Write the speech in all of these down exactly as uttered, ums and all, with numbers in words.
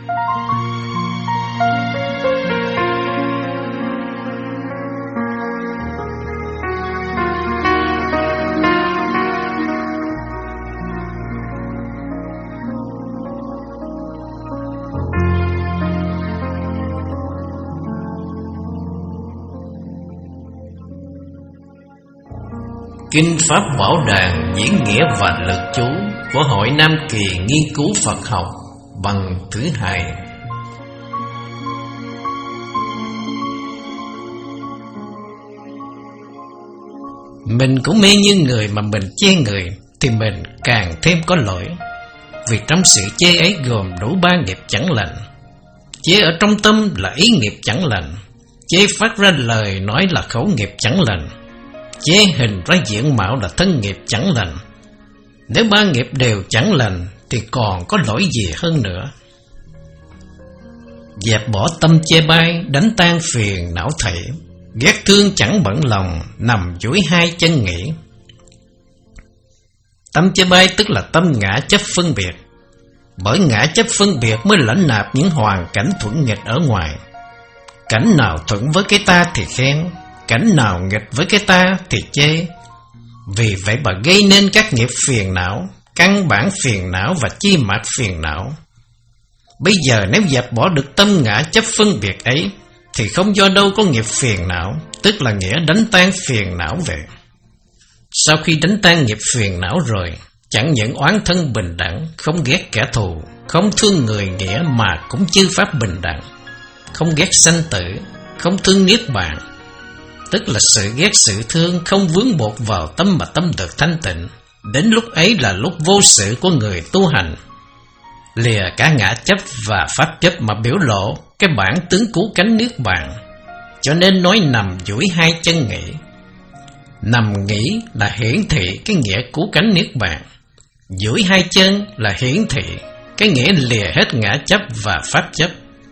Kinh Pháp Bảo Đàn diễn nghĩa và lực chú của Hội Nam Kỳ nghiên cứu Phật học bằng thứ hai. Mình cũng mê như người mà mình chê người thì mình càng thêm có lỗi. Vì trong sự chê ấy gồm đủ ba nghiệp chẳng lành. Chê ở trong tâm là ý nghiệp chẳng lành. Chê phát ra lời nói là khẩu nghiệp chẳng lành. Chê hình ra diện mạo là thân nghiệp chẳng lành. Nếu ba nghiệp đều chẳng lành thì còn có lỗi gì hơn nữa. Dẹp bỏ tâm chê bai, đánh tan phiền não thể. Ghét thương chẳng bận lòng, nằm duỗi hai chân nghỉ. Tâm chê bai tức là tâm ngã chấp phân biệt. Bởi ngã chấp phân biệt mới lãnh nạp những hoàn cảnh thuận nghịch ở ngoài. Cảnh nào thuận với cái ta thì khen, cảnh nào nghịch với cái ta thì chê. Vì vậy bà gây nên các nghiệp phiền não, căn bản phiền não và chi mạch phiền não. Bây giờ nếu dẹp bỏ được tâm ngã chấp phân biệt ấy thì không do đâu có nghiệp phiền não, tức là nghĩa đánh tan phiền não về. Sau khi đánh tan nghiệp phiền não rồi, chẳng những oán thân bình đẳng, không ghét kẻ thù, không thương người nghĩa mà cũng chư pháp bình đẳng, không ghét sanh tử, không thương niết bàn, tức là sự ghét sự thương không vướng buộc vào tâm mà tâm được thanh tịnh. Đến lúc ấy là lúc vô sự của người tu hành, lìa cả ngã chấp và pháp chấp mà biểu lộ cái bản tướng cứu cánh niết bàn. Cho nên nói nằm duỗi hai chân nghỉ. Nằm nghỉ là hiển thị cái nghĩa cứu cánh niết bàn. Duỗi hai chân là hiển thị cái nghĩa lìa hết ngã chấp và pháp chấp.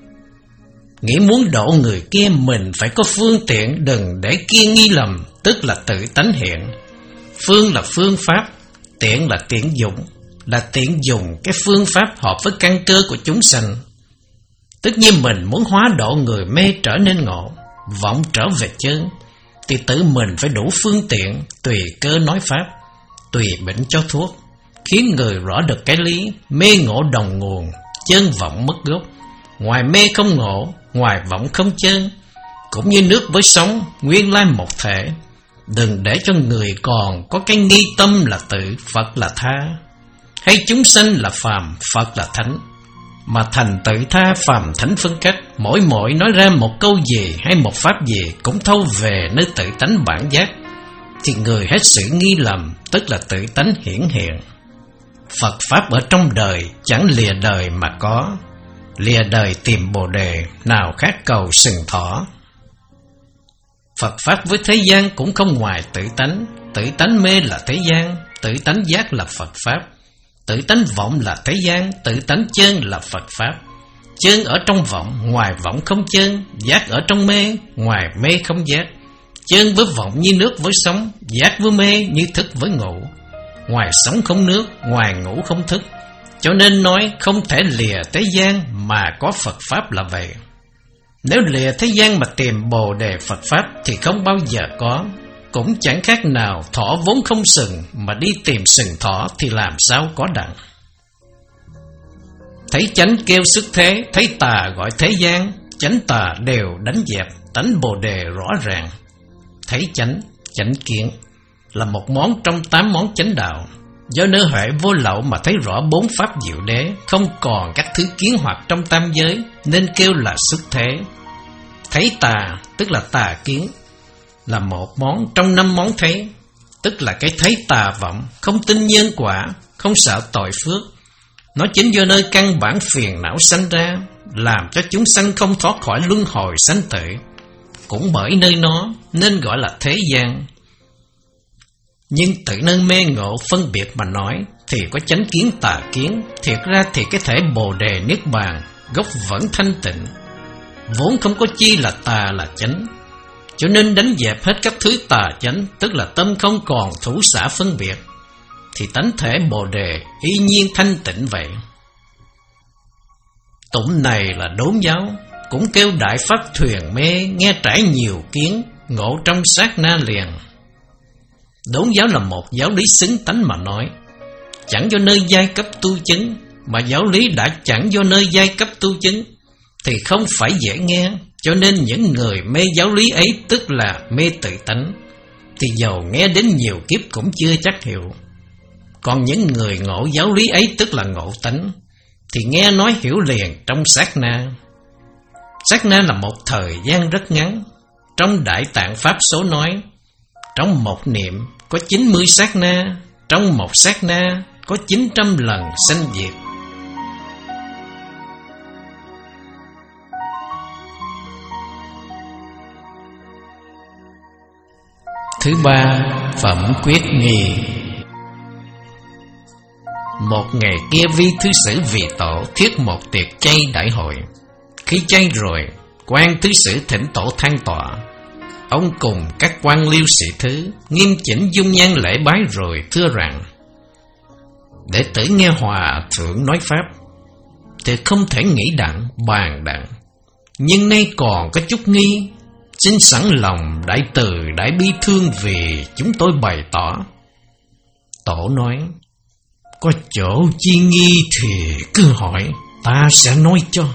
Nghĩ muốn độ người kia mình phải có phương tiện, đừng để kia nghi lầm, tức là tự tánh hiện. Phương là phương pháp, tiện là tiện dụng, là tiện dùng cái phương pháp hợp với căn cơ của chúng sanh. Tất nhiên mình muốn hóa độ người mê trở nên ngộ, vọng trở về chân, thì tự mình phải đủ phương tiện, tùy cơ nói pháp, tùy bệnh cho thuốc, khiến người rõ được cái lý, mê ngộ đồng nguồn, chân vọng mất gốc. Ngoài mê không ngộ, ngoài vọng không chân, cũng như nước với sóng, nguyên lai một thể. Đừng để cho người còn có cái nghi tâm là tự, Phật là tha, hay chúng sanh là phàm, Phật là thánh, mà thành tự tha phàm thánh phân cách. Mỗi mỗi nói ra một câu gì hay một pháp gì cũng thâu về nơi tự tánh bản giác, thì người hết sự nghi lầm, tức là tự tánh hiển hiện. Phật pháp ở trong đời chẳng lìa đời mà có, lìa đời tìm bồ đề, nào khác cầu sừng thỏ. Phật pháp với thế gian cũng không ngoài tự tánh. Tự tánh mê là thế gian, tự tánh giác là Phật pháp. Tự tánh vọng là thế gian, tự tánh chân là Phật pháp. Chân ở trong vọng, ngoài vọng không chân. Giác ở trong mê, ngoài mê không giác. Chân với vọng như nước với sóng, giác với mê như thức với ngủ. Ngoài sống không nước, ngoài ngủ không thức. Cho nên nói không thể lìa thế gian mà có Phật pháp là vậy. Nếu lìa thế gian mà tìm bồ đề Phật pháp thì không bao giờ có. Cũng chẳng khác nào thỏ vốn không sừng mà đi tìm sừng thỏ thì làm sao có đặng. Thấy chánh kêu sức thế, thấy tà gọi thế gian. Chánh tà đều đánh dẹp, tánh bồ đề rõ ràng. Thấy chánh, chánh kiến là một món trong tám món chánh đạo. Do nơi huệ vô lậu mà thấy rõ bốn pháp diệu đế, không còn các thứ kiến hoặc trong tam giới, nên kêu là xuất thế. Thấy tà, tức là tà kiến, là một món trong năm món thấy, tức là cái thấy tà vọng, không tin nhân quả, không sợ tội phước. Nó chính do nơi căn bản phiền não sanh ra, làm cho chúng sanh không thoát khỏi luân hồi sanh tử. Cũng bởi nơi nó nên gọi là thế gian. Nhưng tự nơi mê ngộ phân biệt mà nói thì có chánh kiến tà kiến. Thiệt ra thì cái thể bồ đề niết bàn gốc vẫn thanh tịnh, vốn không có chi là tà là chánh. Cho nên đánh dẹp hết các thứ tà chánh, tức là tâm không còn thủ xả phân biệt, thì tánh thể bồ đề y nhiên thanh tịnh vậy. Tụng này là đốn giáo, cũng kêu đại pháp thuyền mê, nghe trải nhiều kiến, ngộ trong sát na liền. Đốn giáo là một giáo lý xứng tánh mà nói, chẳng do nơi giai cấp tu chứng, mà giáo lý đã chẳng do nơi giai cấp tu chứng thì không phải dễ nghe. Cho nên những người mê giáo lý ấy, tức là mê tự tánh, thì dầu nghe đến nhiều kiếp cũng chưa chắc hiểu. Còn những người ngộ giáo lý ấy, tức là ngộ tánh, thì nghe nói hiểu liền trong sát na. Sát na là một thời gian rất ngắn. Trong Đại Tạng Pháp Số nói, trong một niệm có chín mươi sát na, trong một sát na có chín trăm lần sanh diệt. Thứ ba, phẩm quyết nghi. Một ngày kia, vi thứ sử Vì Tổ thiết một tiệc chay đại hội. Khi chay rồi, quan thứ sử thỉnh Tổ than tọa. Ông cùng các quan liêu sĩ thứ nghiêm chỉnh dung nhan lễ bái rồi thưa rằng: đệ tử nghe Hòa Thượng nói Pháp thì không thể nghĩ đặng bàn đặng, nhưng nay còn có chút nghi, xin sẵn lòng đại từ đại bi thương vì chúng tôi bày tỏ. Tổ nói: có chỗ chi nghi thì cứ hỏi, ta sẽ nói cho.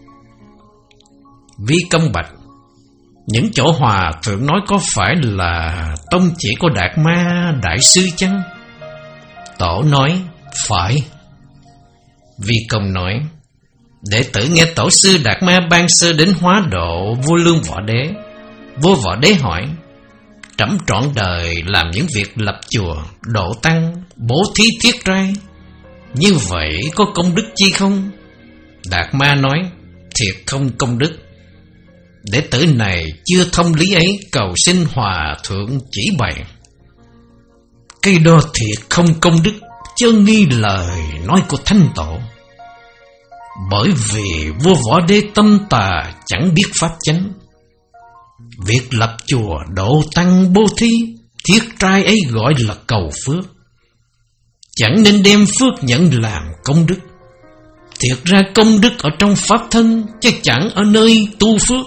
Vi công bạch: những chỗ Hòa Thượng nói có phải là tông chỉ của Đạt Ma đại sư chăng? Tổ nói: phải. Vi công nói: đệ tử nghe tổ sư Đạt Ma ban sơ đến hóa độ vua Lương Võ Đế. Vua Võ Đế hỏi: trẫm trọn đời làm những việc lập chùa, độ tăng, bố thí thiết trai, như vậy có công đức chi không? Đạt Ma nói: thiệt không công đức. Đệ tử này chưa thông lý ấy, cầu xin Hòa Thượng chỉ bày. Cây đo thiệt không công đức, chớ nghi lời nói của Thánh Tổ. Bởi vì vua Võ Đế tâm tà, chẳng biết pháp chánh. Việc lập chùa, độ tăng, bố thí, thiết trai ấy gọi là cầu phước, chẳng nên đem phước nhận làm công đức. Thiệt ra công đức ở trong pháp thân, chứ chẳng ở nơi tu phước.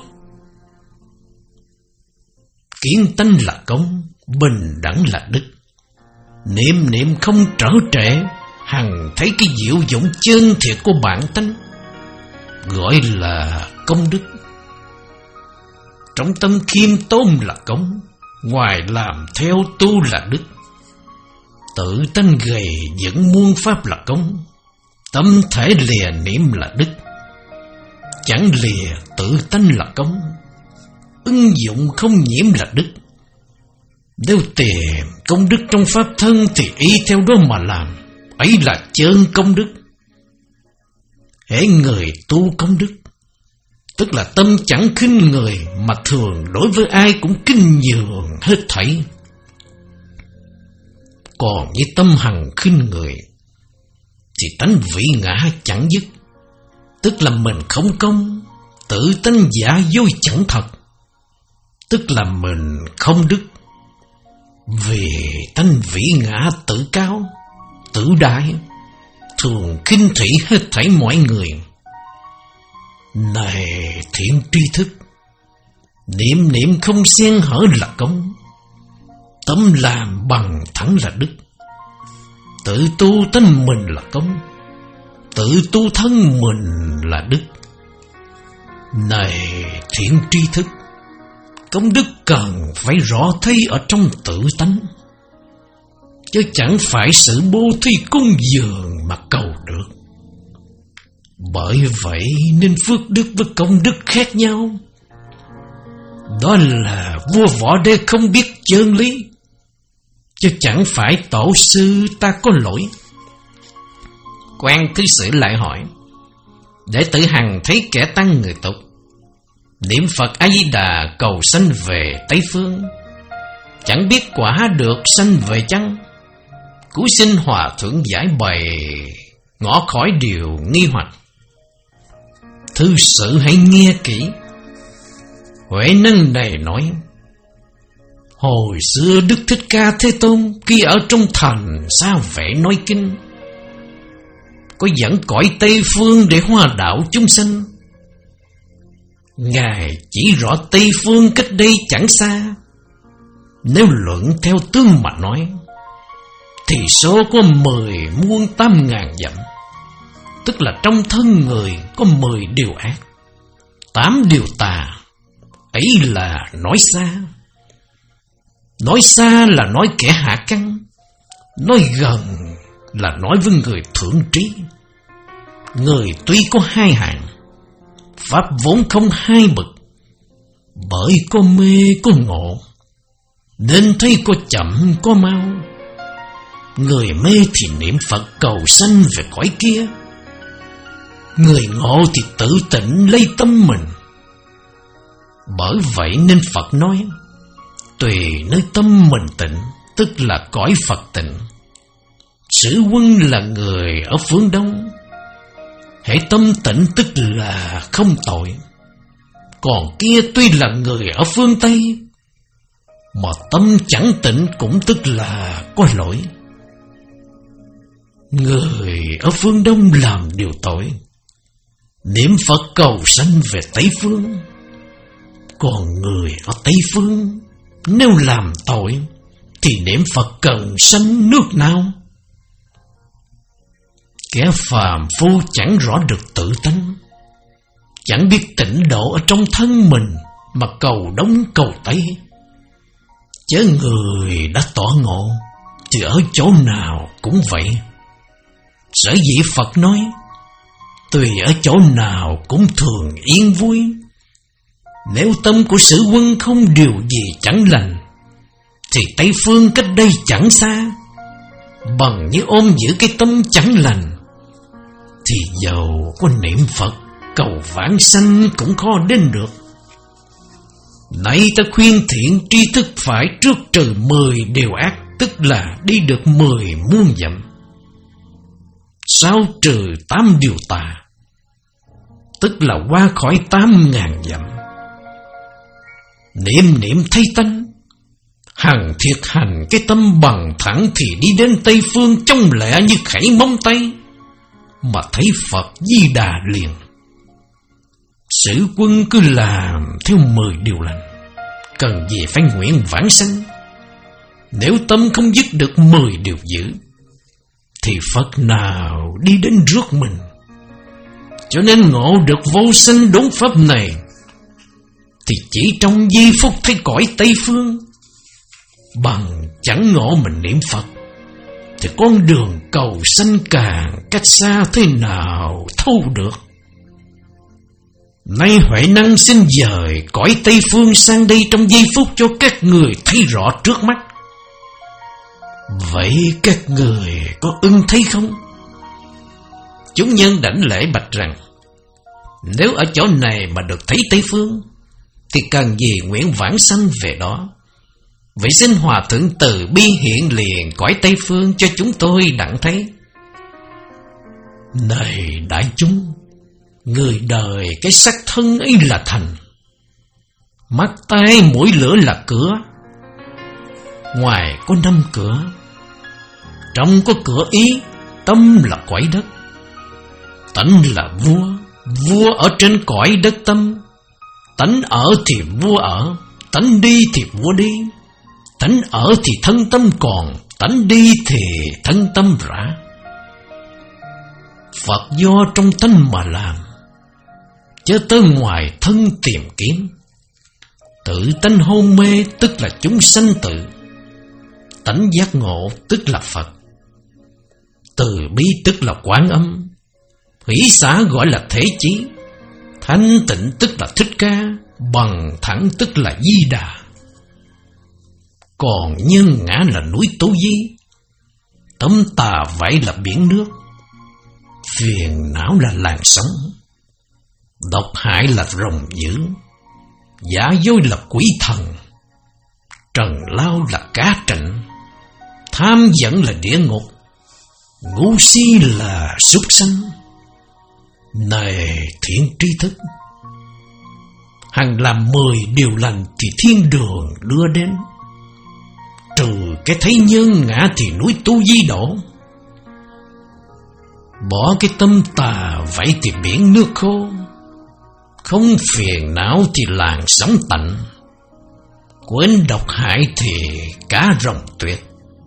Kiến tánh là công, bình đẳng là đức. Niệm niệm không trở trễ, hằng thấy cái diệu dụng chân thiệt của bản tánh, gọi là công đức. Trong tâm khiêm tốn là công, ngoài làm theo tu là đức. Tự tánh gầy dựng muôn pháp là công, tâm thể lìa niệm là đức. Chẳng lìa tự tánh là công, ứng dụng không nhiễm là đức. Nếu tìm công đức trong pháp thân thì y theo đó mà làm, ấy là chân công đức. Hễ người tu công đức, tức là tâm chẳng khinh người, mà thường đối với ai cũng kinh nhường hết thảy. Còn như tâm hằng khinh người thì tánh vị ngã chẳng dứt, tức là mình không công, tự tánh giả dối chẳng thật, tức là mình không đức. Vì tánh vị ngã tự cao, tự đại, thường khinh thị hết thảy mọi người. Này thiện tri thức, niệm niệm không xen hở là công, tâm làm bằng thẳng là đức. Tự tu tánh mình là công, tự tu thân mình là đức. Này thiện tri thức, công đức cần phải rõ thấy ở trong tự tánh, chứ chẳng phải sự bố thí cúng dường mà cầu được. Bởi vậy nên phước đức với công đức khác nhau. Đó là vua Võ Đế không biết chân lý, chứ chẳng phải tổ sư ta có lỗi. Quan thứ sử lại hỏi: đệ tử hằng thấy kẻ tăng người tục niệm Phật A Di Đà cầu sanh về Tây Phương, chẳng biết quả được sanh về chăng? Cúi xin Hòa Thượng giải bày, ngõ khỏi điều nghi hoặc. Thư sử hãy nghe kỹ. Huệ Năng này nói: hồi xưa Đức Thích Ca Thế Tôn khi ở trong thành xa vẻ nói kinh, có dẫn cõi Tây Phương để hóa đạo chúng sanh. Ngài chỉ rõ Tây Phương cách đây chẳng xa. Nếu luận theo tương mà nói, thì số có mười muôn tám ngàn dặm, tức là trong thân người có mười điều ác, tám điều tà. Ấy là nói xa. Nói xa là nói kẻ hạ căn, nói gần là nói với người thượng trí. Người tuy có hai hạng, pháp vốn không hai bậc. Bởi có mê có ngộ, nên thấy có chậm có mau. Người mê thì niệm Phật cầu sanh về cõi kia, người ngộ thì tự tịnh lấy tâm mình. Bởi vậy nên Phật nói, tùy nơi tâm mình tịnh, tức là cõi Phật tịnh. Sử Quân là người ở phương Đông, hễ tâm tịnh tức là không tội. Còn kia tuy là người ở phương Tây, mà tâm chẳng tịnh cũng tức là có lỗi. Người ở phương Đông làm điều tội, niệm Phật cầu sanh về Tây Phương. Còn người ở Tây Phương nếu làm tội, thì niệm Phật cần sanh nước nào? Kẻ phàm phu chẳng rõ được tự tánh, chẳng biết tịnh độ ở trong thân mình, mà cầu Đông cầu Tây. Chớ người đã tỏ ngộ, thì ở chỗ nào cũng vậy. Sở dĩ Phật nói, tùy ở chỗ nào cũng thường yên vui. Nếu tâm của Sử Quân không điều gì chẳng lành, thì Tây Phương cách đây chẳng xa. Bằng như ôm giữ cái tâm chẳng lành, thì dầu có niệm Phật cầu vãng sanh cũng khó đến được. Nay ta khuyên thiện tri thức phải trước trừ mười điều ác, tức là đi được mười muôn dặm. Sao trừ tám điều tà, tức là qua khỏi tám ngàn dặm. Niệm niệm thấy tánh, hằng thiệt hành cái tâm bằng thẳng, thì đi đến Tây Phương trong lẹ như khẩy móng tay, mà thấy Phật Di Đà liền. Sử Quân cứ làm theo mười điều lành, cần gì phải nguyện vãng sanh. Nếu tâm không dứt được mười điều dữ, thì Phật nào đi đến rước mình. Cho nên ngộ được vô sanh đốn pháp này, thì chỉ trong giây phút thấy cõi Tây Phương. Bằng chẳng ngộ mình niệm Phật, thì con đường cầu sanh càng cách xa thế nào thâu được. Nay Huệ Năng xin dời cõi Tây Phương sang đây trong giây phút, cho các người thấy rõ trước mắt. Vậy các người có ưng thấy không? Chúng nhân đảnh lễ bạch rằng, nếu ở chỗ này mà được thấy Tây Phương, thì cần gì nguyện vãng sanh về đó. Vậy xin Hòa Thượng từ bi hiện liền cõi Tây Phương cho chúng tôi đặng thấy. Này đại chúng, người đời cái sắc thân ấy là thành, mắt tai mũi lưỡi là cửa. Ngoài có năm cửa, trong có cửa ý, tâm là cõi đất. Tánh là vua, vua ở trên cõi đất tâm. Tánh ở thì vua ở, tánh đi thì vua đi. Tánh ở thì thân tâm còn, tánh đi thì thân tâm rã. Phật do trong tánh mà làm, chớ tới ngoài thân tìm kiếm. Tự tánh hôn mê tức là chúng sanh tự, tánh giác ngộ tức là Phật. Từ bi tức là Quán Âm, hỷ xả gọi là Thế Chí, thanh tịnh tức là Thích Ca, bằng thẳng tức là Di Đà. Còn nhân ngã là núi Tú Di, tâm tà vậy là biển nước, phiền não là làn sóng, độc hại là rồng dữ, giả dối là quỷ thần, trần lao là cá trịnh, tham giận là địa ngục, ngu si là súc sanh. Này thiện tri thức, hằng làm mười điều lành thì thiên đường đưa đến. Trừ cái thấy nhân ngã thì núi Tu Di đổ. Bỏ cái tâm tà vậy thì biển nước khô, không phiền não thì làng sống tạnh, quên độc hại thì cá rồng tuyệt.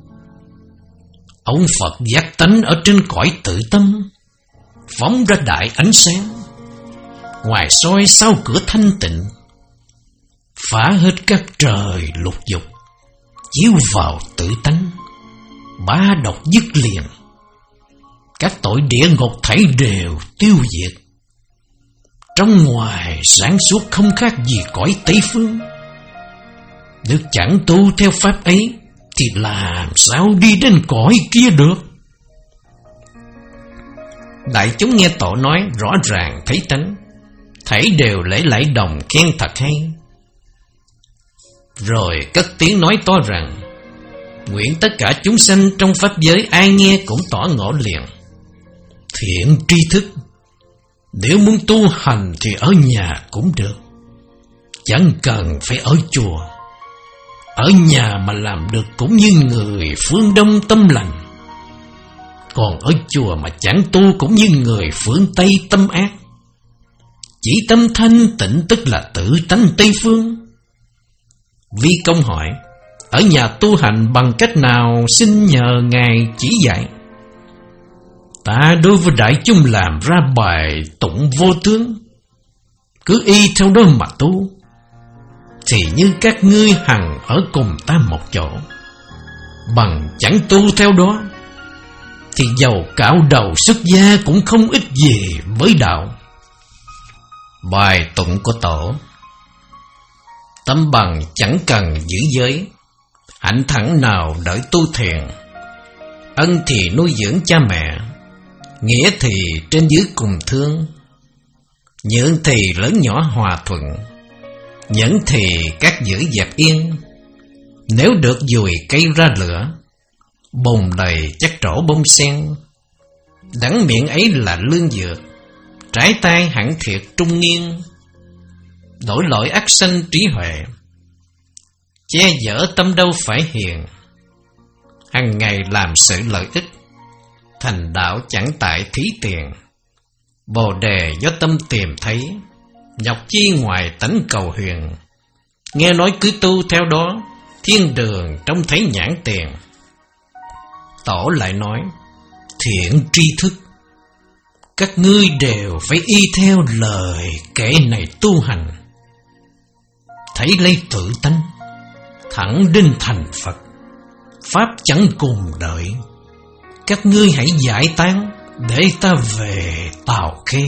Ông Phật giác tánh ở trên cõi tự tâm, phóng ra đại ánh sáng, ngoài soi sau cửa thanh tịnh, phá hết các trời lục dục, chiếu vào tự tánh, ba độc dứt liền, các tội địa ngục thảy đều tiêu diệt. Trong ngoài sáng suốt không khác gì cõi Tây Phương. Nếu chẳng tu theo pháp ấy thì làm sao đi đến cõi kia được? Đại chúng nghe tổ nói rõ ràng thấy tánh, thảy đều lễ lạy đồng khen thật hay. Rồi cất tiếng nói to rằng: nguyện tất cả chúng sanh trong pháp giới ai nghe cũng tỏ ngộ liền. Thiện tri thức, nếu muốn tu hành thì ở nhà cũng được, chẳng cần phải ở chùa. Ở nhà mà làm được cũng như người phương Đông tâm lành, còn ở chùa mà chẳng tu cũng như người phương Tây tâm ác. Chỉ tâm thanh tịnh tức là tự tánh Tây Phương. Vi Công hỏi: ở nhà tu hành bằng cách nào, xin nhờ Ngài chỉ dạy. Ta đối với đại chúng làm ra bài tụng vô tướng, cứ y theo đó mà tu, thì như các ngươi hằng ở cùng ta một chỗ. Bằng chẳng tu theo đó, thì dầu cạo đầu xuất gia cũng không ích gì với đạo. Bài tụng của tổ: tâm bằng chẳng cần giữ giới, hạnh thẳng nào đợi tu thiền. Ân thì nuôi dưỡng cha mẹ, nghĩa thì trên dưới cùng thương. Nhượng thì lớn nhỏ hòa thuận, nhẫn thì các giữ dẹp yên. Nếu được dùi cây ra lửa, bùn đầy chắc trổ bông sen. Đắng miệng ấy là lương dược, trái tay hẳn thiệt trung nghiêng. Đổi lỗi ác sanh trí huệ, che dở tâm đâu phải hiền. Hằng ngày làm sự lợi ích, thành đạo chẳng tại thí tiền. Bồ đề do tâm tìm thấy, nhọc chi ngoài tánh cầu huyền. Nghe nói cứ tu theo đó, thiên đường trông thấy nhãn tiền. Tổ lại nói: thiện tri thức, các ngươi đều phải y theo lời kể này tu hành. Thấy lấy tự tánh, thẳng đến thành Phật, pháp chẳng cùng đợi. Các ngươi hãy giải tán để ta về Tào Khê.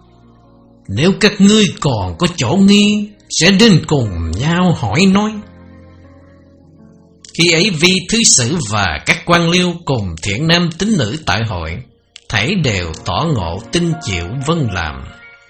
Nếu các ngươi còn có chỗ nghi, sẽ đến cùng nhau hỏi nói. Khi ấy Vi Thứ Sử và các quan liêu cùng thiện nam tín nữ tại hội, thảy đều tỏ ngộ tin chịu vâng làm.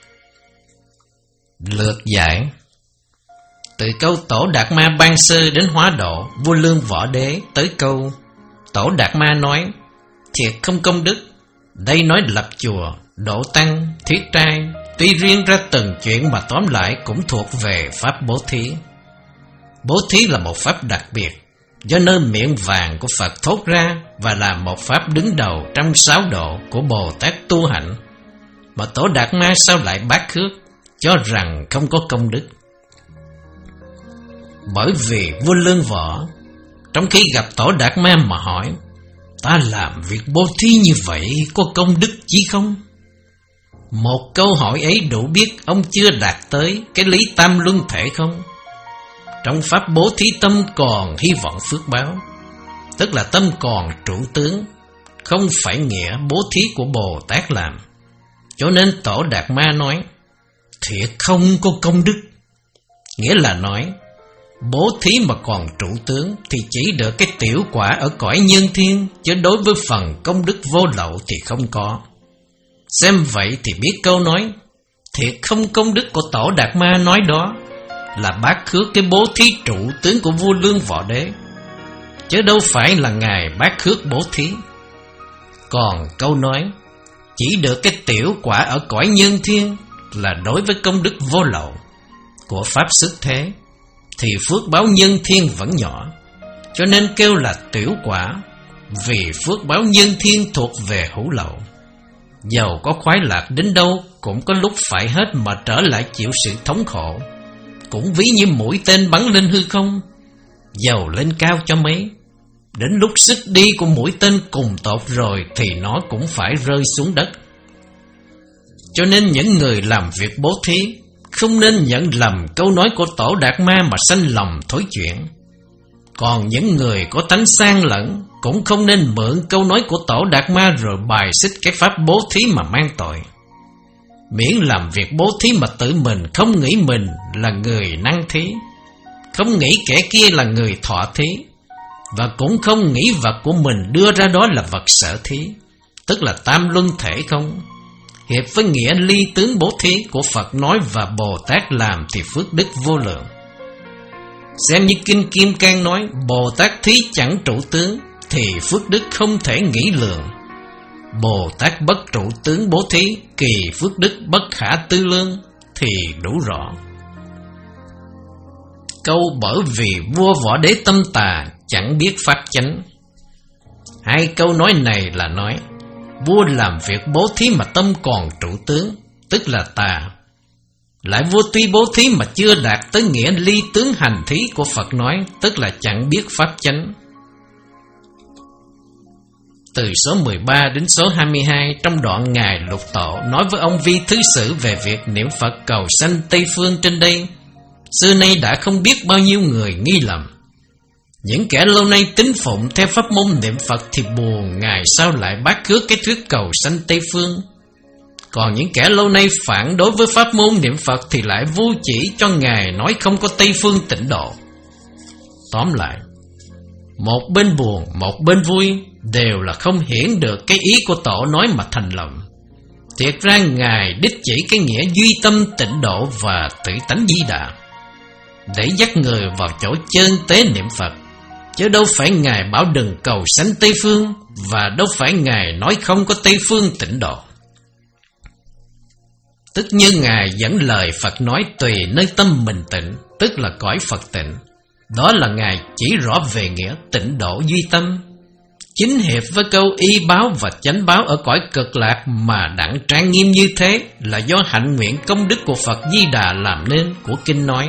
Lược giải: từ câu Tổ Đạt Ma ban sơ đến hóa độ vua Lương Võ Đế tới câu Tổ Đạt Ma nói: thiệt không công đức. Đây nói lập chùa, độ tăng, thiết trai, tuy riêng ra từng chuyện mà tóm lại cũng thuộc về pháp bố thí. Bố thí là một pháp đặc biệt, do nơi miệng vàng của Phật thốt ra, và là một pháp đứng đầu trong sáu độ của Bồ Tát tu hạnh, mà Tổ Đạt Ma sao lại bác khước, cho rằng không có công đức. Bởi vì vua Lương Võ trong khi gặp Tổ Đạt Ma mà hỏi: ta làm việc bố thí như vậy có công đức chí không? Một câu hỏi ấy đủ biết ông chưa đạt tới cái lý tam luân thể không. Trong pháp bố thí tâm còn hy vọng phước báo, tức là tâm còn trụ tướng, không phải nghĩa bố thí của Bồ Tát làm. Cho nên Tổ Đạt Ma nói: thiệt không có công đức. Nghĩa là nói bố thí mà còn trụ tướng thì chỉ được cái tiểu quả ở cõi nhân thiên, chứ đối với phần công đức vô lậu thì không có. Xem vậy thì biết câu nói thiệt không công đức của Tổ Đạt Ma nói đó là bác khước cái bố thí trụ tướng của vua Lương Võ Đế, chứ đâu phải là Ngài bác khước bố thí. Còn câu nói chỉ được cái tiểu quả ở cõi nhân thiên là đối với công đức vô lậu của pháp xuất thế, thì phước báo nhân thiên vẫn nhỏ, cho nên kêu là tiểu quả, vì phước báo nhân thiên thuộc về hữu lậu. Dầu có khoái lạc đến đâu cũng có lúc phải hết mà trở lại chịu sự thống khổ. Cũng ví như mũi tên bắn lên hư không, dầu lên cao cho mấy, đến lúc sức đi của mũi tên cùng tột rồi thì nó cũng phải rơi xuống đất. Cho nên những người làm việc bố thí không nên nhận lầm câu nói của Tổ Đạt Ma mà sanh lòng thối chuyện. Còn những người có tánh sang lẫn cũng không nên mượn câu nói của Tổ Đạt Ma rồi bài xích cái pháp bố thí mà mang tội. Miễn làm việc bố thí mà tự mình không nghĩ mình là người năng thí, không nghĩ kẻ kia là người thọ thí, và cũng không nghĩ vật của mình đưa ra đó là vật sở thí, tức là tam luân thể không, hiệp với nghĩa ly tướng bố thí của Phật nói và Bồ Tát làm thì phước đức vô lượng. Xem như Kinh Kim Cang nói, Bồ Tát thí chẳng trụ tướng thì phước đức không thể nghĩ lượng. Bồ Tát bất trụ tướng bố thí, kỳ phước đức bất khả tư lương thì đủ rõ. Câu bởi vì vua Võ Đế tâm tà chẳng biết pháp chánh. Hai câu nói này là nói vua làm việc bố thí mà tâm còn trụ tướng, tức là tà. Lại vua tuy bố thí mà chưa đạt tới nghĩa ly tướng hành thí của Phật nói, tức là chẳng biết pháp chánh. Từ số mười ba đến số hai mươi hai, trong đoạn Ngài Lục Tổ nói với ông Vi Thứ Sử về việc niệm Phật cầu sanh Tây Phương trên đây, xưa nay đã không biết bao nhiêu người nghi lầm. Những kẻ lâu nay tín phụng theo pháp môn niệm Phật thì buồn Ngài sao lại bác khước cái thuyết cầu sanh Tây Phương. Còn những kẻ lâu nay phản đối với pháp môn niệm Phật thì lại vô chỉ cho Ngài nói không có Tây Phương tịnh độ. Tóm lại, một bên buồn, một bên vui, đều là không hiển được cái ý của Tổ nói mà thành lầm. Thiệt ra Ngài đích chỉ cái nghĩa duy tâm tịnh độ và tự tánh di đà, để dắt người vào chỗ chân tế niệm Phật, chứ đâu phải Ngài bảo đừng cầu sanh Tây Phương, và đâu phải Ngài nói không có Tây Phương tịnh độ. Tức như Ngài dẫn lời Phật nói tùy nơi tâm mình tịnh, tức là cõi Phật tịnh. Đó là Ngài chỉ rõ về nghĩa tịnh độ duy tâm. Chính hiệp với câu y báo và chánh báo ở cõi cực lạc mà đặng trang nghiêm như thế là do hạnh nguyện công đức của Phật Di Đà làm nên của kinh nói.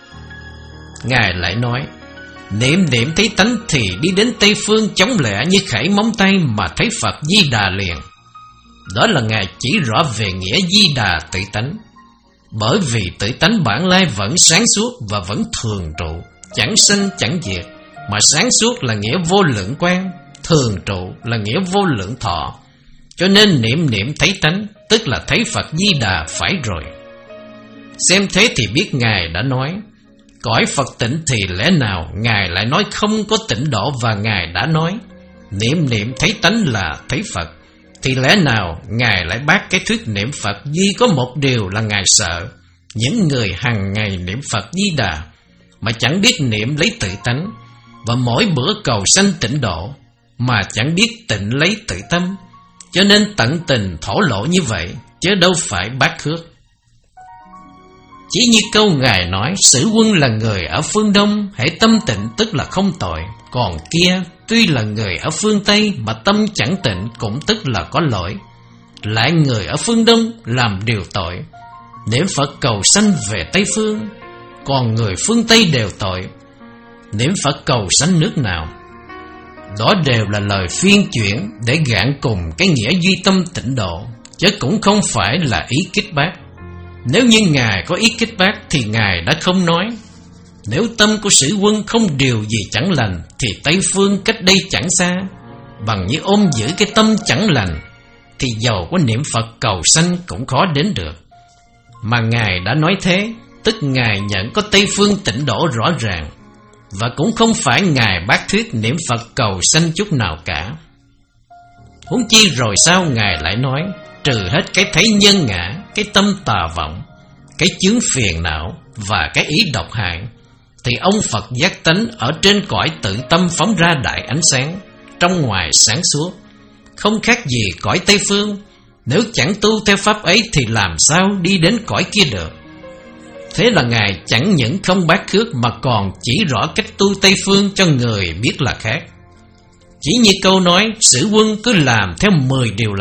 Ngài lại nói, niệm niệm thấy tánh thì đi đến Tây Phương chống lẹ như khẩy móng tay mà thấy Phật Di Đà liền. Đó là Ngài chỉ rõ về nghĩa Di Đà tự tánh. Bởi vì tự tánh bản lai vẫn sáng suốt và vẫn thường trụ, chẳng sinh chẳng diệt, mà sáng suốt là nghĩa vô lượng quang, thường trụ là nghĩa vô lượng thọ. Cho nên niệm niệm thấy tánh, tức là thấy Phật Di Đà phải rồi. Xem thế thì biết Ngài đã nói, cõi Phật tịnh thì lẽ nào Ngài lại nói không có tịnh độ, và Ngài đã nói niệm niệm thấy tánh là thấy Phật, thì lẽ nào Ngài lại bác cái thuyết niệm Phật duy có một điều là Ngài sợ những người hằng ngày niệm Phật Di Đà mà chẳng biết niệm lấy tự tánh, và mỗi bữa cầu sanh tịnh độ mà chẳng biết tịnh lấy tự tâm, cho nên tận tình thổ lộ như vậy, chứ đâu phải bác khước. Chỉ như câu Ngài nói, Sử Quân là người ở phương Đông, hễ tâm tịnh tức là không tội, còn kia tuy là người ở phương Tây mà tâm chẳng tịnh cũng tức là có lỗi. Lại người ở phương Đông làm điều tội, niệm Phật cầu sanh về Tây Phương, còn người phương Tây đều tội, niệm Phật cầu sanh nước nào. Đó đều là lời phiên chuyển để gạn cùng cái nghĩa duy tâm tịnh độ, chứ cũng không phải là ý kích bác. Nếu như Ngài có ý kích bác thì Ngài đã không nói. Nếu tâm của Sử Quân không điều gì chẳng lành thì Tây Phương cách đây chẳng xa. Bằng như ôm giữ cái tâm chẳng lành thì dầu có niệm Phật cầu sanh cũng khó đến được. Mà Ngài đã nói thế, tức Ngài nhận có Tây Phương tịnh độ rõ ràng, và cũng không phải Ngài bác thuyết niệm Phật cầu sanh chút nào cả. Huống chi rồi sao Ngài lại nói, trừ hết cái thấy nhân ngã, cái tâm tà vọng, cái chướng phiền não và cái ý độc hại, thì ông Phật giác tánh ở trên cõi tự tâm phóng ra đại ánh sáng, trong ngoài sáng suốt, không khác gì cõi Tây Phương. Nếu chẳng tu theo pháp ấy thì làm sao đi đến cõi kia được. Thế là Ngài chẳng những không bác khước mà còn chỉ rõ cách tu Tây Phương cho người biết là khác. Chỉ như câu nói, Sử Quân cứ làm theo mười điều lành,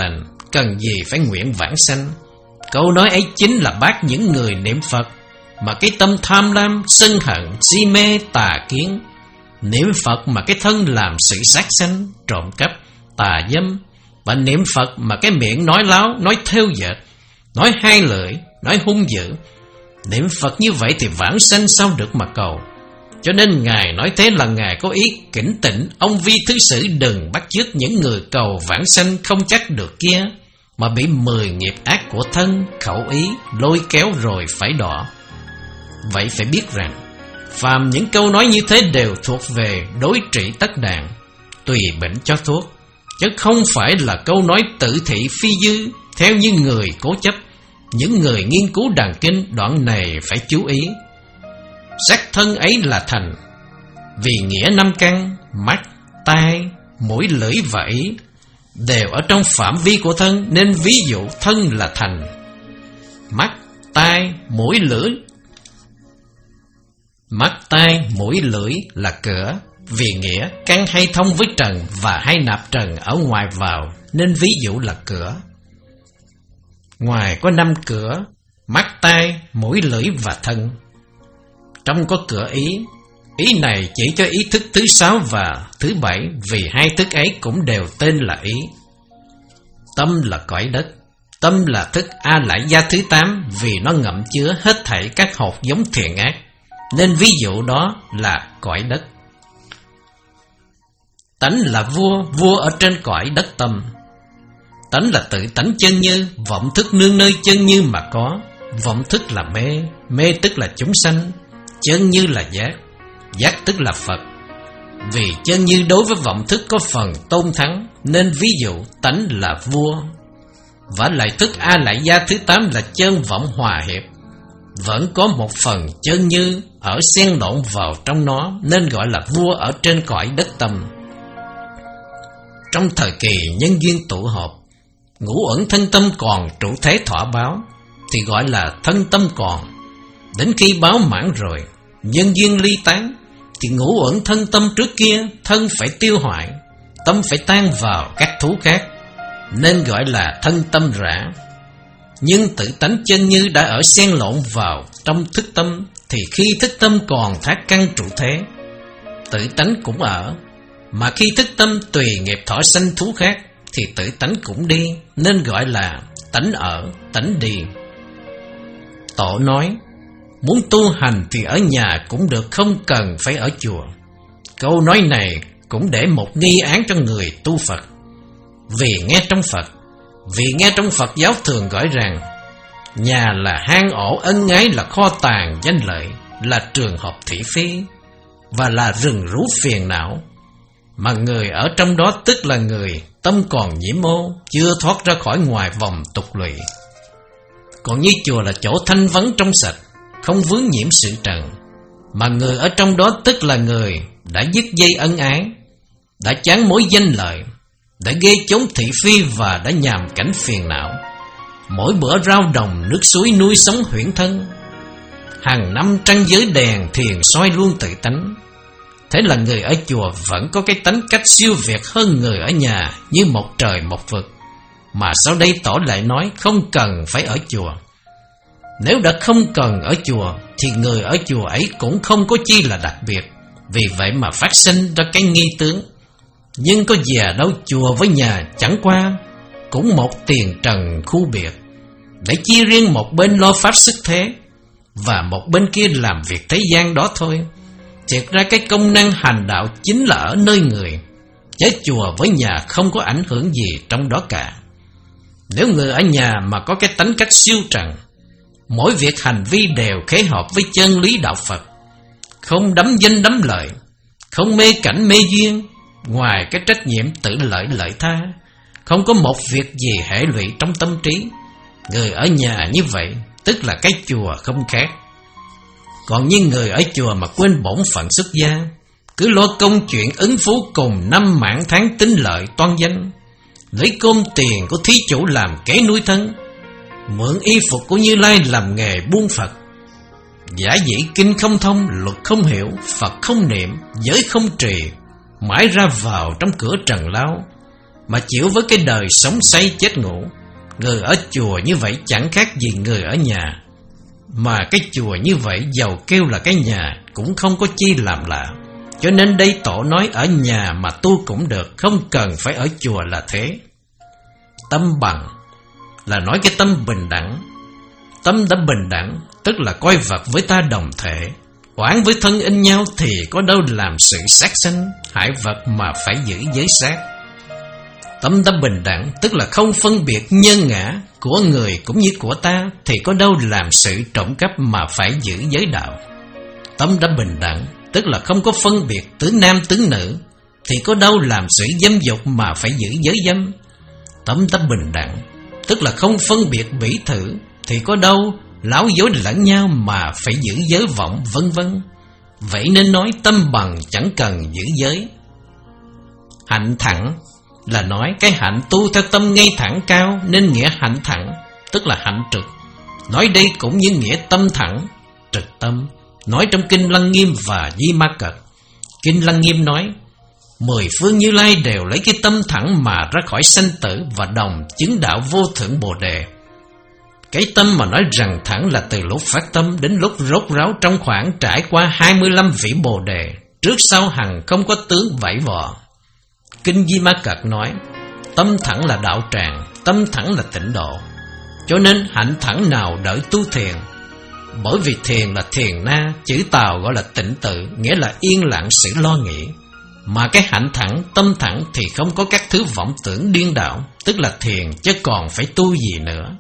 cần gì phải nguyện vãng sanh. Câu nói ấy chính là bác những người niệm Phật mà cái tâm tham lam, sân hận, si mê, tà kiến. Niệm Phật mà cái thân làm sự sát sanh, trộm cắp, tà dâm. Và niệm Phật mà cái miệng nói láo, nói thêu dệt, nói hai lưỡi, nói hung dữ. Niệm Phật như vậy thì vãng sanh sao được mà cầu. Cho nên Ngài nói thế là Ngài có ý cảnh tỉnh ông vi thứ sử đừng bắt chước những người cầu vãng sanh không chắc được kia, mà bị mười nghiệp ác của thân, khẩu ý lôi kéo rồi phải đọa. Vậy phải biết rằng phàm những câu nói như thế đều thuộc về đối trị tất đàn, tùy bệnh cho thuốc, chứ không phải là câu nói tự thị phi dư theo như người cố chấp. Những người nghiên cứu đàn kinh đoạn này phải chú ý. Sắc thân ấy là thành, vì nghĩa năm căn, mắt, tai, mũi, lưỡi và ý đều ở trong phạm vi của thân, nên ví dụ thân là thành. Mắt, tai, mũi, lưỡi Mắt, tai, mũi, lưỡi là cửa, vì nghĩa căn hay thông với trần và hay nạp trần ở ngoài vào, nên ví dụ là cửa. Ngoài có năm cửa: mắt, tai, mũi, lưỡi và thân. Trong có cửa ý. Ý này chỉ cho ý thức thứ sáu và thứ bảy, vì hai thức ấy cũng đều tên là ý. Tâm là cõi đất. Tâm là thức A Lại Gia thứ tám, vì nó ngậm chứa hết thảy các hột giống thiện ác, nên ví dụ đó là cõi đất. Tánh là vua, vua ở trên cõi đất tâm. Tánh là tự tánh chân như, vọng thức nương nơi chân như mà có. Vọng thức là mê, mê tức là chúng sanh, chân như là giác, giác tức là Phật. Vì chân như đối với vọng thức có phần tôn thắng, nên ví dụ tánh là vua. Và lại thức A Lại Gia thứ tám là chân vọng hòa hiệp, vẫn có một phần chân như ở xen lộn vào trong nó, nên gọi là vua ở trên cõi đất tâm. Trong thời kỳ nhân duyên tụ họp, ngũ uẩn thân tâm còn trụ thế thọ báo, thì gọi là thân tâm còn. Đến khi báo mãn rồi, nhân duyên ly tán, thì ngũ uẩn thân tâm trước kia, thân phải tiêu hoại, tâm phải tan vào các thú khác, nên gọi là thân tâm rã. Nhưng tự tánh chân như đã ở xen lộn vào trong thức tâm, thì khi thức tâm còn thác căn trụ thế, tự tánh cũng ở. Mà khi thức tâm tùy nghiệp thọ sanh thú khác, thì tự tánh cũng đi, nên gọi là tánh ở, tánh đi. Tổ nói, muốn tu hành thì ở nhà cũng được, không cần phải ở chùa. Câu nói này cũng để một nghi án cho người tu Phật. Vì nghe trong Phật Vì nghe trong Phật giáo thường gọi rằng nhà là hang ổ ân ái, là kho tàng danh lợi, là trường học thị phi, và là rừng rú phiền não. Mà người ở trong đó tức là người tâm còn nhiễm ô, chưa thoát ra khỏi ngoài vòng tục lụy. Còn như chùa là chỗ thanh vắng trong sạch, không vướng nhiễm sự trần. Mà người ở trong đó tức là người đã dứt dây ân ái, đã chán mối danh lợi, đã ghê chống thị phi và đã nhàm cảnh phiền não. Mỗi bữa rau đồng nước suối nuôi sống huyễn thân, hàng năm trăng giới đèn thiền soi luôn tự tánh. Thế là người ở chùa vẫn có cái tánh cách siêu việt hơn người ở nhà, như một trời một vực. Mà sau đây tỏ lại nói không cần phải ở chùa. Nếu đã không cần ở chùa, thì người ở chùa ấy cũng không có chi là đặc biệt. Vì vậy mà phát sinh ra cái nghi tướng. Nhưng có già đâu chùa với nhà chẳng qua cũng một tiền trần khu biệt, để chia riêng một bên lo pháp sức thế, và một bên kia làm việc thế gian đó thôi. Thiệt ra cái công năng hành đạo chính là ở nơi người, chứ chùa với nhà không có ảnh hưởng gì trong đó cả. Nếu người ở nhà mà có cái tánh cách siêu trần, mỗi việc hành vi đều khế hợp với chân lý đạo Phật, không đắm danh đắm lợi, không mê cảnh mê duyên, ngoài cái trách nhiệm tự lợi lợi tha, không có một việc gì hệ lụy trong tâm trí, người ở nhà như vậy tức là cái chùa không khác. Còn như người ở chùa mà quên bổn phận xuất gia, cứ lo công chuyện ứng phú cùng năm mãn tháng tính lợi toan danh, lấy cơm tiền của thí chủ làm kế nuôi thân, mượn y phục của Như Lai làm nghề buôn Phật, giả dĩ kinh không thông, luật không hiểu, Phật không niệm, giới không trì, mãi ra vào trong cửa trần lao, mà chịu với cái đời sống say chết ngủ, Người ở chùa như vậy chẳng khác gì người ở nhà, mà cái chùa như vậy dầu kêu là cái nhà cũng không có chi làm lạ. Cho nên đây tổ nói ở nhà mà tu cũng được, không cần phải ở chùa là thế. Tâm bằng là nói cái tâm bình đẳng. Tâm đã bình đẳng tức là coi vật với ta đồng thể, oán với thân in nhau, thì có đâu làm sự sát sanh hại vật mà phải giữ giới sát. Tâm đã bình đẳng tức là không phân biệt nhân ngã của người cũng như của ta, thì có đâu làm sự trộm cắp mà phải giữ giới đạo. Tâm đã bình đẳng tức là không có phân biệt tướng nam tướng nữ, thì có đâu làm sự dâm dục mà phải giữ giới dâm. Tâm đã bình đẳng tức là không phân biệt bỉ thử, thì có đâu láo dối lẫn nhau mà phải giữ giới vọng, vân vân. Vậy nên nói tâm bằng chẳng cần giữ giới. Hạnh thẳng là nói cái hạnh tu theo tâm ngay thẳng cao, nên nghĩa hạnh thẳng tức là hạnh trực. Nói đây cũng như nghĩa tâm thẳng, trực tâm, nói trong Kinh Lăng Nghiêm và Di Ma Cật. Kinh Lăng Nghiêm nói mười phương Như Lai đều lấy cái tâm thẳng mà ra khỏi sanh tử, và đồng chứng đạo vô thượng Bồ Đề. Cái tâm mà nói rằng thẳng là từ lúc phát tâm đến lúc rốt ráo trong khoảng trải qua hai mươi lăm vị Bồ Đề, trước sau hằng không có tướng vẫy vò. Kinh Di Ma Cật nói tâm thẳng là đạo tràng, tâm thẳng là tịnh độ. Cho nên hạnh thẳng nào đợi tu thiền. Bởi vì thiền là thiền na, chữ Tàu gọi là tịnh tự, nghĩa là yên lặng sự lo nghĩ. Mà cái hạnh thẳng, tâm thẳng thì không có các thứ vọng tưởng điên đảo, tức là thiền chứ còn phải tu gì nữa.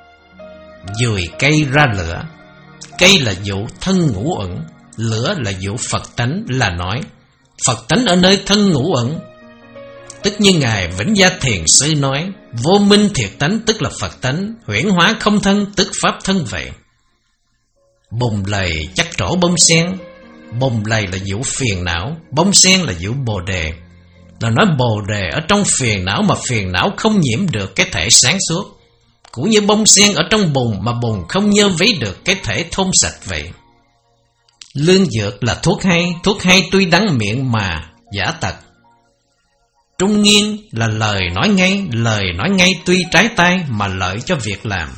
Dùi cây ra lửa. Cây là dụ thân ngũ ẩn, lửa là dụ Phật tánh, là nói Phật tánh ở nơi thân ngũ ẩn. Tức như Ngài Vĩnh Gia Thiền Sư nói, vô minh thiệt tánh tức là Phật tánh, huyễn hóa không thân tức pháp thân vậy. Bùng lầy chắc trổ bông sen. Bùng lầy là dụ phiền não, bông sen là dụ Bồ Đề. Là nói Bồ Đề ở trong phiền não mà phiền não không nhiễm được cái thể sáng suốt, cũng như bông sen ở trong bùn mà bùn không nhơ vấy được cái thể thôn sạch vậy. Lương dược là thuốc hay, thuốc hay tuy đắng miệng mà giả tật. Trung nghiên là lời nói ngay, lời nói ngay tuy trái tai mà lợi cho việc làm.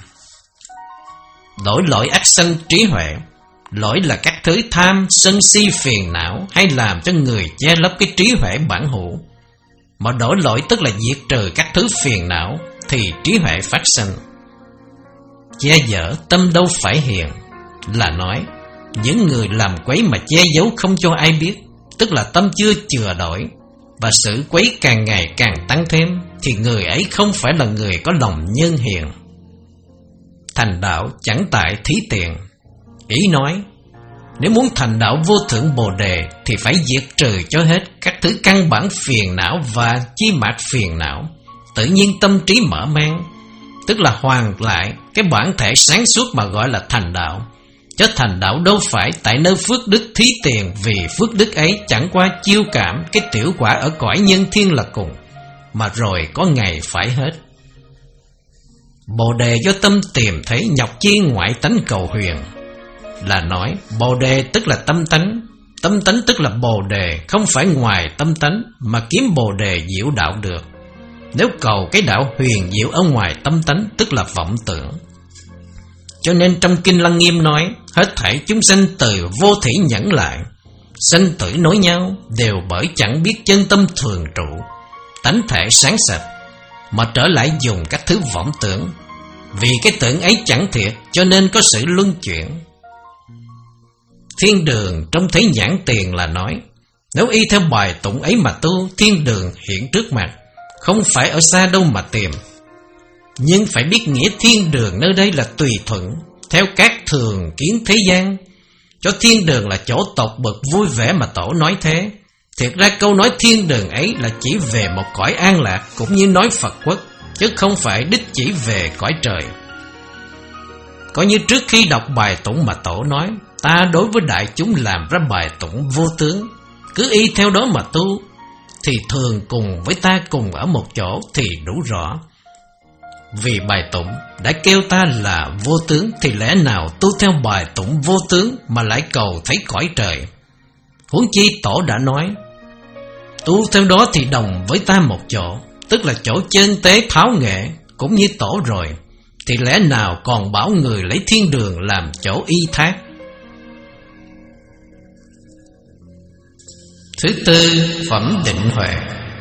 Đổi lỗi ác sân trí huệ. Lỗi là các thứ tham, sân si phiền não, hay làm cho người che lấp cái trí huệ bản hữu. Mà đổi lỗi tức là diệt trừ các thứ phiền não, thì trí huệ phát sinh. Che dở tâm đâu phải hiền, là nói những người làm quấy mà che giấu không cho ai biết, tức là tâm chưa chừa đổi, và sự quấy càng ngày càng tăng thêm, thì người ấy không phải là người có lòng nhân hiền. Thành đạo chẳng tại thí tiện. Ý nói nếu muốn thành đạo vô thượng Bồ Đề thì phải diệt trừ cho hết các thứ căn bản phiền não và chi mạt phiền não, tự nhiên tâm trí mở mang, tức là hoàn lại cái bản thể sáng suốt mà gọi là thành đạo. Chứ thành đạo đâu phải tại nơi phước đức thí tiền, vì phước đức ấy chẳng qua chiêu cảm cái tiểu quả ở cõi nhân thiên là cùng, mà rồi có ngày phải hết. Bồ Đề do tâm tìm thấy, nhọc chi ngoại tánh cầu huyền, là nói Bồ Đề tức là tâm tánh. Tâm tánh tức là Bồ Đề, không phải ngoài tâm tánh mà kiếm Bồ Đề diệu đạo được. Nếu cầu cái đạo huyền diệu ở ngoài tâm tánh tức là vọng tưởng. Cho nên trong Kinh Lăng Nghiêm nói hết thảy chúng sanh từ vô thủy nhẫn lại, sanh tử nối nhau, đều bởi chẳng biết chân tâm thường trụ, tánh thể sáng sạch, mà trở lại dùng các thứ vọng tưởng. Vì cái tưởng ấy chẳng thiệt, cho nên có sự luân chuyển. Thiên đường trong thế nhãn tiền, là nói nếu y theo bài tụng ấy mà tu, thiên đường hiện trước mặt, không phải ở xa đâu mà tìm. Nhưng phải biết nghĩa thiên đường nơi đây là tùy thuận theo các thường kiến thế gian. Cho thiên đường là chỗ tộc bậc vui vẻ mà tổ nói thế. Thiệt ra câu nói thiên đường ấy là chỉ về một cõi an lạc, cũng như nói Phật quốc, chứ không phải đích chỉ về cõi trời. Có như trước khi đọc bài tụng mà tổ nói, ta đối với đại chúng làm ra bài tụng vô tướng, cứ y theo đó mà tu, thì thường cùng với ta cùng ở một chỗ thì đủ rõ. Vì bài tụng đã kêu ta là vô tướng, thì lẽ nào tu theo bài tụng vô tướng mà lại cầu thấy cõi trời? Huống chi tổ đã nói tu theo đó thì đồng với ta một chỗ, tức là chỗ chân tế tháo nghệ, cũng như tổ rồi, thì lẽ nào còn bảo người lấy thiên đường làm chỗ y thác. Thứ tư, phẩm định huệ.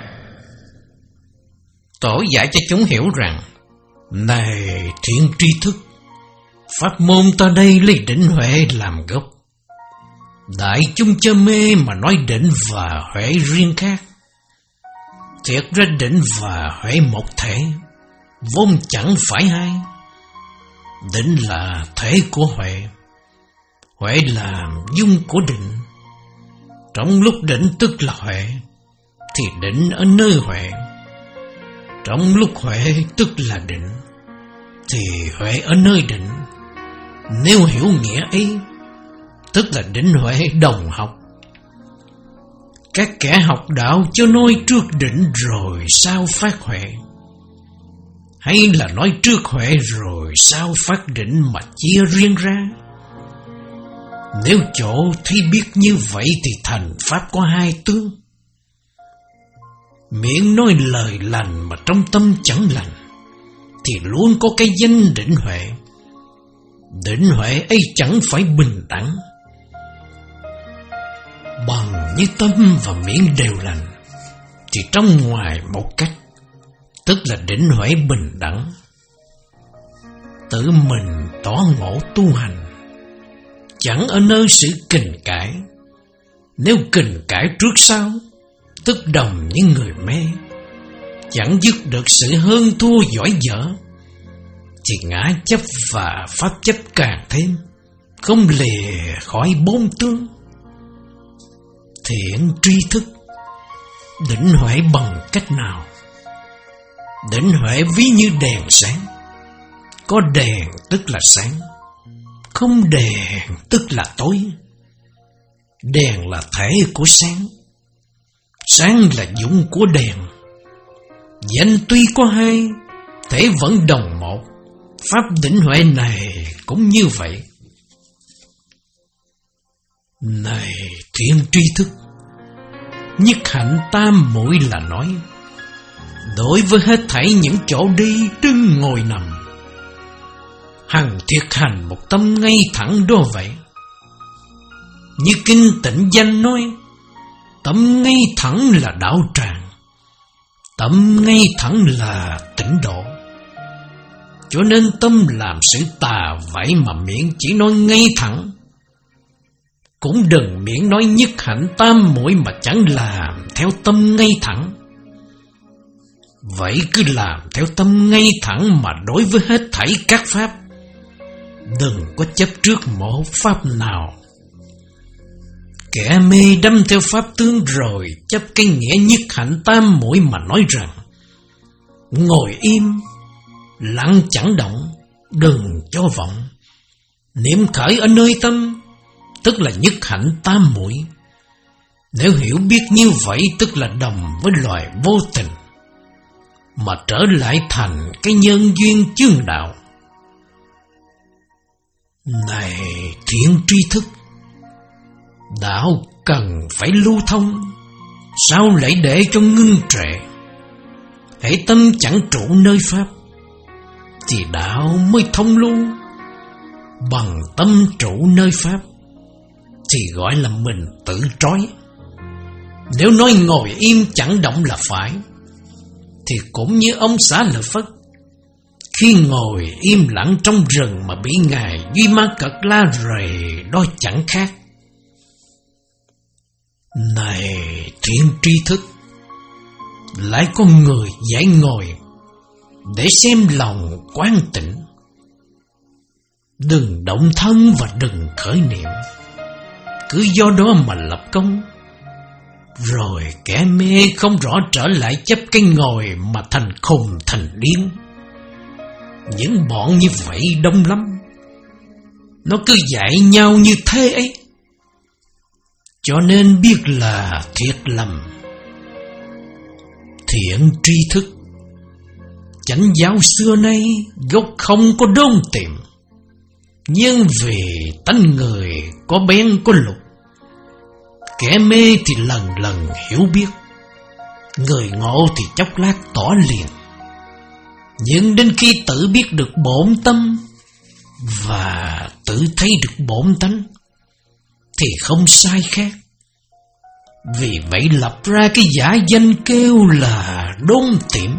Tổ dạy cho chúng hiểu rằng, này thiện tri thức, pháp môn ta đây lấy định huệ làm gốc. Đại chúng chơ mê mà nói định và huệ riêng khác. Thiệt ra định và huệ một thể, vốn chẳng phải hai. Định là thể của huệ, huệ là dung của định. Trong lúc định tức là huệ, thì định ở nơi huệ. Trong lúc huệ tức là định, thì huệ ở nơi định. Nếu hiểu nghĩa ấy, tức là định huệ đồng học. Các kẻ học đạo chưa nói trước định rồi sao phát huệ, hay là nói trước huệ rồi sao phát định mà chia riêng ra? Nếu chỗ thấy biết như vậy thì thành pháp có hai tướng. Miệng nói lời lành mà trong tâm chẳng lành, thì luôn có cái danh định huệ. Định huệ ấy chẳng phải bình đẳng. Bằng như tâm và miệng đều lành, thì trong ngoài một cách, tức là định huệ bình đẳng. Tự mình tỏ ngộ tu hành, chẳng ở nơi sự kình cãi. Nếu kình cãi trước sau, tức đồng như người mê, chẳng dứt được sự hơn thua giỏi dở, thì ngã chấp và pháp chấp càng thêm, không lìa khỏi bốn tướng. Thiện tri thức, định huệ bằng cách nào? Định huệ ví như đèn sáng. Có đèn tức là sáng, không đèn tức là tối. Đèn là thể của sáng, sáng là dụng của đèn. Danh tuy có hai, thể vẫn đồng một. Pháp định huệ này cũng như vậy. Này thiện tri thức, nhất hạnh tam muội là nói, đối với hết thảy những chỗ đi đứng ngồi nằm, hằng thiệt hành một tâm ngay thẳng đó vậy. Như kinh Tịnh Danh nói, tâm ngay thẳng là đạo tràng, tâm ngay thẳng là tịnh độ. Cho nên tâm làm sự tà vậy mà miệng chỉ nói ngay thẳng. Cũng đừng miệng nói nhất hạnh tam muội mà chẳng làm theo tâm ngay thẳng. Vậy cứ làm theo tâm ngay thẳng mà đối với hết thảy các pháp. Đừng có chấp trước một pháp nào. Kẻ mê đâm theo pháp tướng rồi chấp cái nghĩa nhất hạnh tam muội mà nói rằng, ngồi im, lặng chẳng động, đừng cho vọng. Niệm khởi ở nơi tâm, tức là nhất hạnh tam muội. Nếu hiểu biết như vậy, tức là đồng với loài vô tình, mà trở lại thành cái nhân duyên chương đạo. Này thiện tri thức, đạo cần phải lưu thông, sao lại để cho ngưng trệ? Hễ tâm chẳng trụ nơi pháp, thì đạo mới thông lưu. Bằng tâm trụ nơi pháp, thì gọi là mình tự trói. Nếu nói ngồi im chẳng động là phải, thì cũng như ông Xá Lợi Phất, khi ngồi im lặng trong rừng mà bị ngài Duy Ma Cật la rầy, đó chẳng khác. Này thiện tri thức, lại có người dạy ngồi để xem lòng quán tịnh. Đừng động thân và đừng khởi niệm, cứ do đó mà lập công. Rồi kẻ mê không rõ trở lại chấp cái ngồi mà thành khùng thành điên. Những bọn như vậy đông lắm, nó cứ dạy nhau như thế ấy. Cho nên biết là thiệt lầm. Thiện tri thức, chánh giáo xưa nay gốc không có đôn tìm, nhưng vì tánh người có bén có lục. Kẻ mê thì lần lần hiểu biết, người ngộ thì chốc lát tỏ liền. Nhưng đến khi tự biết được bổn tâm và tự thấy được bổn tánh thì không sai khác. Vì vậy lập ra cái giả danh kêu là đốn tiệm.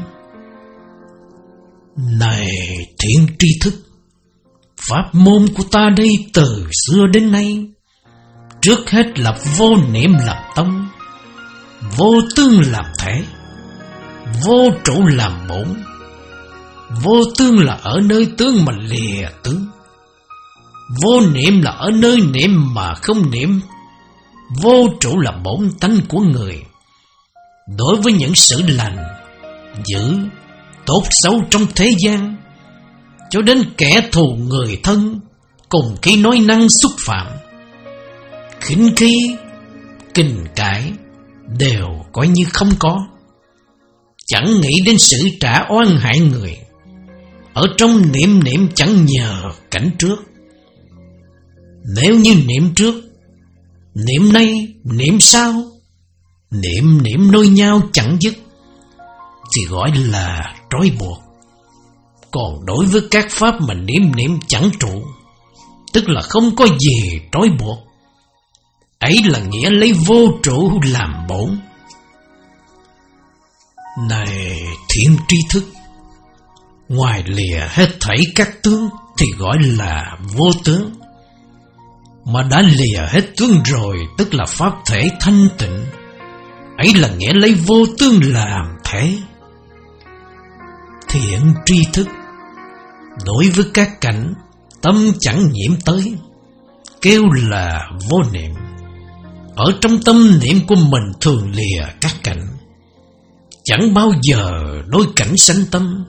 Này thiện tri thức, pháp môn của ta đây từ xưa đến nay, trước hết lập vô niệm làm tông, vô tương làm thể, vô trụ làm bổn. Vô tương là ở nơi tướng mà lìa tướng, vô niệm là ở nơi niệm mà không niệm, vô trụ là bổn tánh của người. Đối với những sự lành, dữ, tốt xấu trong thế gian, cho đến kẻ thù người thân, cùng khi nói năng xúc phạm, khinh khi, kình cãi, đều coi như không có. Chẳng nghĩ đến sự trả oan hại người. Ở trong niệm niệm chẳng nhờ cảnh trước. Nếu như niệm trước, niệm nay, niệm sau, niệm niệm nối nhau chẳng dứt, thì gọi là trói buộc. Còn đối với các pháp mà niệm niệm chẳng trụ, tức là không có gì trói buộc, ấy là nghĩa lấy vô trụ làm bổn. Này thiện tri thức, ngoài lìa hết thảy các tướng thì gọi là vô tướng, mà đã lìa hết tướng rồi tức là pháp thể thanh tịnh, ấy là nghĩa lấy vô tướng làm thể. Thiện tri thức, đối với các cảnh tâm chẳng nhiễm tới, kêu là vô niệm. Ở trong tâm niệm của mình thường lìa các cảnh, chẳng bao giờ đối cảnh sanh tâm.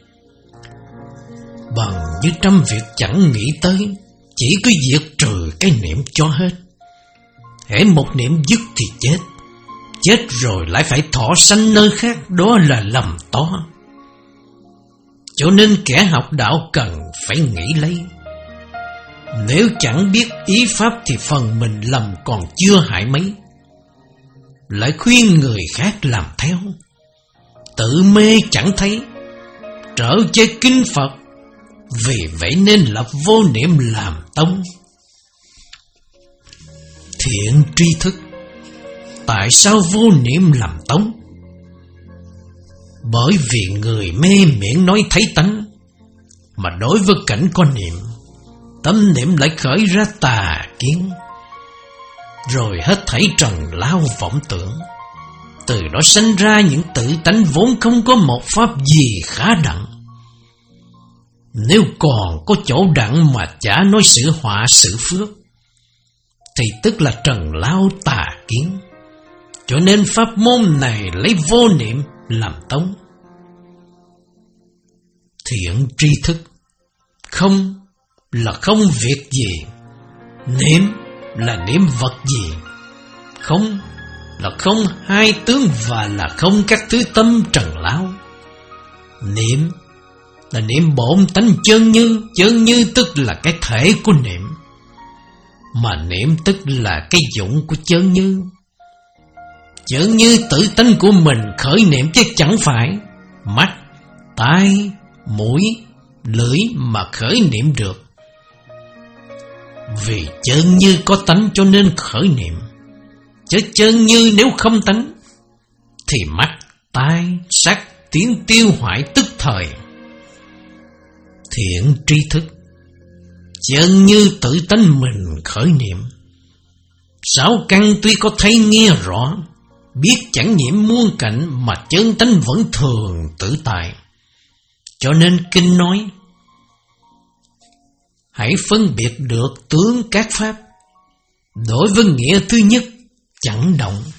Bằng như trăm việc chẳng nghĩ tới, chỉ cứ diệt trừ cái niệm cho hết. Hễ một niệm dứt thì chết, chết rồi lại phải thọ sanh nơi khác, đó là lầm to. Cho nên kẻ học đạo cần phải nghĩ lấy. Nếu chẳng biết ý pháp thì phần mình lầm còn chưa hại mấy, lại khuyên người khác làm theo. Tự mê chẳng thấy, trở chê kinh Phật, vì vậy nên lập vô niệm làm tông. Thiện tri thức, tại sao vô niệm làm tông? Bởi vì người mê miệng nói thấy tánh, mà đối với cảnh có niệm, tâm niệm lại khởi ra tà kiến, rồi hết thảy trần lao vọng tưởng. Từ đó sinh ra những tự tánh vốn không có một pháp gì khá đặng. Nếu còn có chỗ đặng mà chả nói sự họa sự phước, thì tức là trần lao tà kiến. Cho nên pháp môn này lấy vô niệm làm tông. Thiện tri thức, không là không việc gì, niệm là niệm vật gì, không là không hai tướng và là không các thứ tâm trần lão. Niệm là niệm bổn tánh chân như, chân như tức là cái thể của niệm, mà niệm tức là cái dụng của chân như. Chân như tự tánh của mình khởi niệm chứ chẳng phải mắt, tai, mũi, lưỡi mà khởi niệm được. Vì chân như có tánh cho nên khởi niệm, chứ chân như nếu không tánh thì mắt, tai, sắc, tiếng tiêu hoại tức thời. Thiện tri thức, chân như tự tánh mình khởi niệm. Sáu căn tuy có thấy nghe rõ, biết chẳng nhiễm muôn cảnh, mà chân tánh vẫn thường tự tại. Cho nên kinh nói, hãy phân biệt được tướng các pháp. Đối với nghĩa thứ nhất chẳng động,